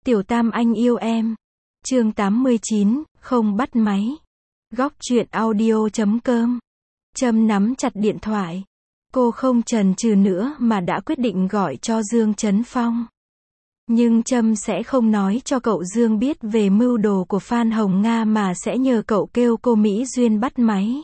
Tiểu Tam anh yêu em. Chương 89, không bắt máy. Góc truyện audio.com. Trâm nắm chặt điện thoại. Cô không chần chừ nữa mà đã quyết định gọi cho Dương Chấn Phong. Nhưng Trâm sẽ không nói cho cậu Dương biết về mưu đồ của Phan Hồng Nga mà sẽ nhờ cậu kêu cô Mỹ Duyên bắt máy.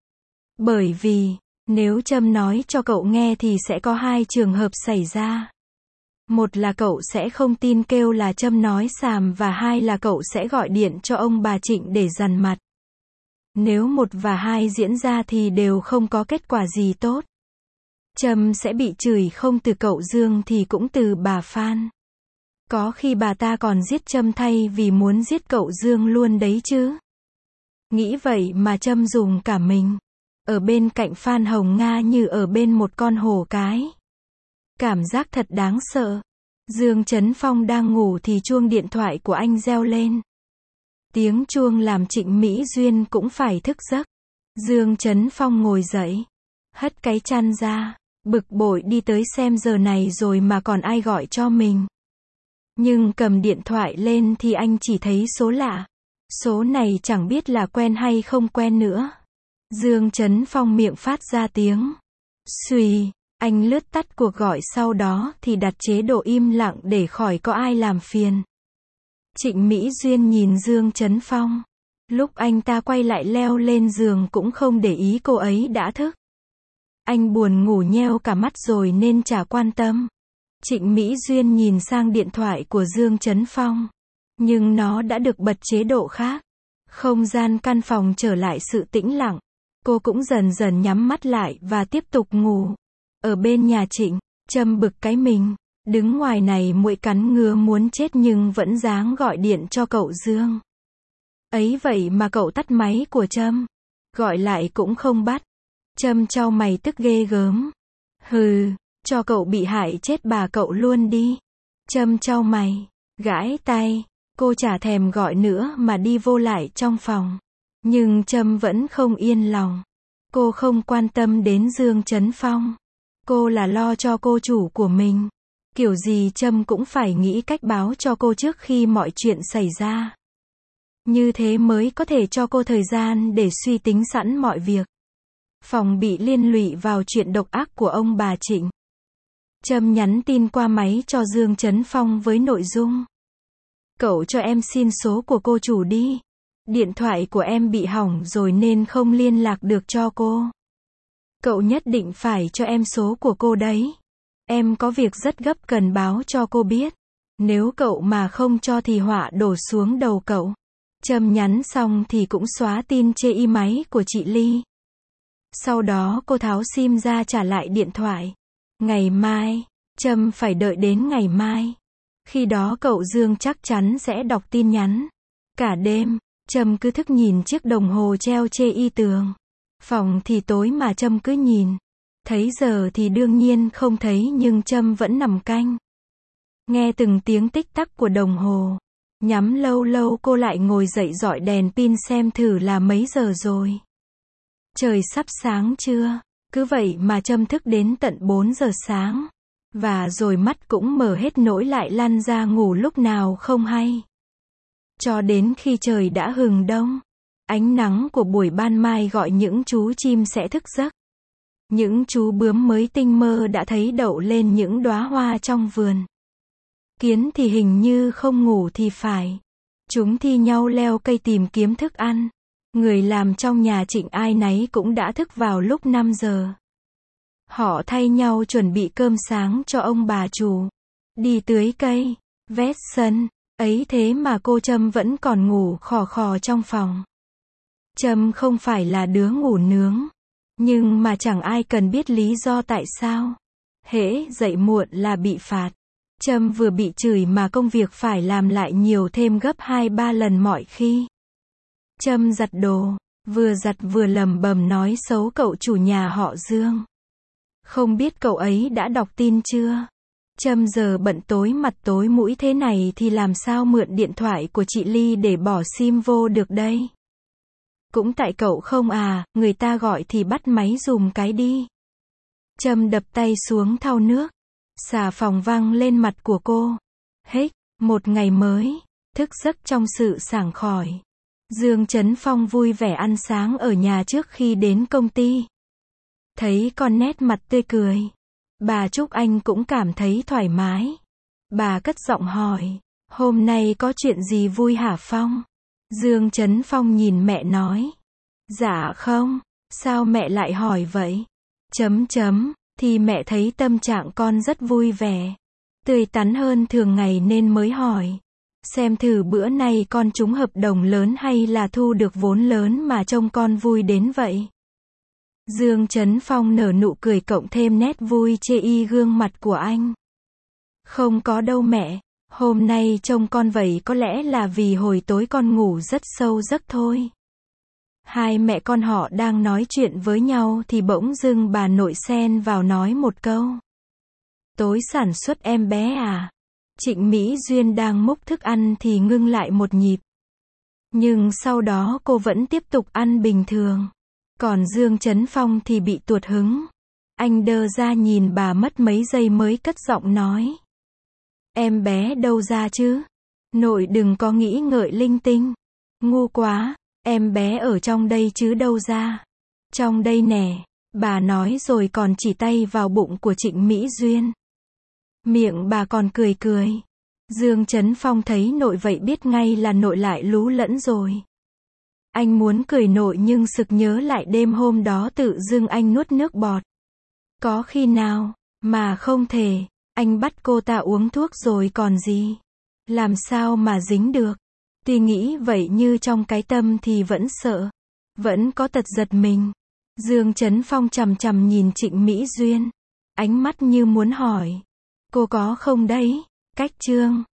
Bởi vì, nếu Trâm nói cho cậu nghe thì sẽ có hai trường hợp xảy ra. Một là cậu sẽ không tin kêu là Trâm nói xàm và hai là cậu sẽ gọi điện cho ông bà Trịnh để dằn mặt. Nếu một và hai diễn ra thì đều không có kết quả gì tốt. Trâm sẽ bị chửi không từ cậu Dương thì cũng từ bà Phan. Có khi bà ta còn giết Trâm thay vì muốn giết cậu Dương luôn đấy chứ. Nghĩ vậy mà Trâm dùng cả mình. Ở bên cạnh Phan Hồng Nga như ở bên một con hổ cái. Cảm giác thật đáng sợ. Dương Chấn Phong đang ngủ thì chuông điện thoại của anh reo lên. Tiếng chuông làm Trịnh Mỹ Duyên cũng phải thức giấc. Dương Chấn Phong ngồi dậy, hất cái chăn ra, bực bội đi tới xem giờ này rồi mà còn ai gọi cho mình. Nhưng cầm điện thoại lên thì anh chỉ thấy số lạ. Số này chẳng biết là quen hay không quen nữa. Dương Chấn Phong miệng phát ra tiếng xùy. Anh lướt tắt cuộc gọi sau đó thì đặt chế độ im lặng để khỏi có ai làm phiền. Trịnh Mỹ Duyên nhìn Dương Chấn Phong. Lúc anh ta quay lại leo lên giường cũng không để ý cô ấy đã thức. Anh buồn ngủ nheo cả mắt rồi nên chả quan tâm. Trịnh Mỹ Duyên nhìn sang điện thoại của Dương Chấn Phong. Nhưng nó đã được bật chế độ khác. Không gian căn phòng trở lại sự tĩnh lặng. Cô cũng dần dần nhắm mắt lại và tiếp tục ngủ. Ở bên nhà Trịnh, Trâm bực cái mình. Đứng ngoài này muỗi cắn ngứa muốn chết nhưng vẫn dáng gọi điện cho cậu Dương. Ấy vậy mà cậu tắt máy của Trâm. Gọi lại cũng không bắt. Trâm chau mày tức ghê gớm. Hừ, cho cậu bị hại chết bà cậu luôn đi. Trâm chau mày, gãi tay. Cô chả thèm gọi nữa mà đi vô lại trong phòng. Nhưng Trâm vẫn không yên lòng. Cô không quan tâm đến Dương Chấn Phong. Cô là lo cho cô chủ của mình. Kiểu gì Trâm cũng phải nghĩ cách báo cho cô trước khi mọi chuyện xảy ra. Như thế mới có thể cho cô thời gian để suy tính sẵn mọi việc. Phòng bị liên lụy vào chuyện độc ác của ông bà Trịnh. Trâm nhắn tin qua máy cho Dương Chấn Phong với nội dung. Cậu cho em xin số của cô chủ đi. Điện thoại của em bị hỏng rồi nên không liên lạc được cho cô. Cậu nhất định phải cho em số của cô đấy. Em có việc rất gấp cần báo cho cô biết. Nếu cậu mà không cho thì họa đổ xuống đầu cậu. Trâm nhắn xong thì cũng xóa tin chê y máy của chị Ly. Sau đó cô tháo sim ra trả lại điện thoại. Ngày mai, Trâm phải đợi đến ngày mai. Khi đó cậu Dương chắc chắn sẽ đọc tin nhắn. Cả đêm, Trâm cứ thức nhìn chiếc đồng hồ treo chê y tường. Phòng thì tối mà Trâm cứ nhìn. Thấy giờ thì đương nhiên không thấy nhưng Trâm vẫn nằm canh. Nghe từng tiếng tích tắc của đồng hồ. Nhắm lâu lâu cô lại ngồi dậy dọi đèn pin xem thử là mấy giờ rồi. Trời sắp sáng chưa? Cứ vậy mà Trâm thức đến tận 4 giờ sáng. Và rồi mắt cũng mở hết nỗi lại lăn ra ngủ lúc nào không hay. Cho đến khi trời đã hừng đông. Ánh nắng của buổi ban mai gọi những chú chim sẽ thức giấc. Những chú bướm mới tinh mơ đã thấy đậu lên những đóa hoa trong vườn. Kiến thì hình như không ngủ thì phải. Chúng thi nhau leo cây tìm kiếm thức ăn. Người làm trong nhà Trịnh ai nấy cũng đã thức vào lúc 5 giờ. Họ thay nhau chuẩn bị cơm sáng cho ông bà chủ. Đi tưới cây, vét sân. Ấy thế mà cô Trâm vẫn còn ngủ khò khò trong phòng. Trâm không phải là đứa ngủ nướng. Nhưng mà chẳng ai cần biết lý do tại sao. Hễ dậy muộn là bị phạt. Trâm vừa bị chửi mà công việc phải làm lại nhiều thêm gấp 2-3 lần mọi khi. Trâm giặt đồ, vừa giặt vừa lẩm bẩm nói xấu cậu chủ nhà họ Dương. Không biết cậu ấy đã đọc tin chưa? Trâm giờ bận tối mặt tối mũi thế này thì làm sao mượn điện thoại của chị Ly để bỏ sim vô được đây? Cũng tại cậu không à, người ta gọi thì bắt máy dùm cái đi. Trâm đập tay xuống thau nước. Xà phòng văng lên mặt của cô. Hếch, Một ngày mới, thức giấc trong sự sảng khỏi. Dương Chấn Phong vui vẻ ăn sáng ở nhà trước khi đến công ty. Thấy con nét mặt tươi cười, bà Trúc Anh cũng cảm thấy thoải mái. Bà cất giọng hỏi, hôm nay có chuyện gì vui hả Phong? Dương Chấn Phong nhìn mẹ nói, dạ không, sao mẹ lại hỏi vậy? Thì mẹ thấy tâm trạng con rất vui vẻ, tươi tắn hơn thường ngày nên mới hỏi. Xem thử bữa nay con trúng hợp đồng lớn hay là thu được vốn lớn mà trông con vui đến vậy. Dương Chấn Phong nở nụ cười cộng thêm nét vui chê y gương mặt của anh. Không có đâu mẹ, hôm nay trông con vậy có lẽ là vì hồi tối con ngủ rất sâu giấc thôi. Hai mẹ con họ đang nói chuyện với nhau thì bỗng dưng bà nội xen vào nói một câu. Tối sản xuất em bé à? Trịnh Mỹ Duyên đang múc thức ăn thì ngưng lại một nhịp. Nhưng sau đó cô vẫn tiếp tục ăn bình thường. Còn Dương Chấn Phong thì bị tuột hứng. Anh đơ ra nhìn bà mất mấy giây mới cất giọng nói. Em bé đâu ra chứ? Nội đừng có nghĩ ngợi linh tinh. Ngu quá, em bé ở trong đây chứ đâu ra. Trong đây nè, bà nói rồi còn chỉ tay vào bụng của Trịnh Mỹ Duyên. Miệng bà còn cười cười. Dương Chấn Phong thấy nội vậy biết ngay là nội lại lú lẫn rồi. Anh muốn cười nội nhưng sực nhớ lại đêm hôm đó tự dưng anh nuốt nước bọt. Có khi nào mà không thể, anh bắt cô ta uống thuốc rồi còn gì. Làm sao mà dính được. Tuy nghĩ vậy như trong cái tâm thì vẫn sợ. Vẫn có tật giật mình. Dương Chấn Phong chằm chằm nhìn Trịnh Mỹ Duyên. Ánh mắt như muốn hỏi. Cô có không đấy? Cách chương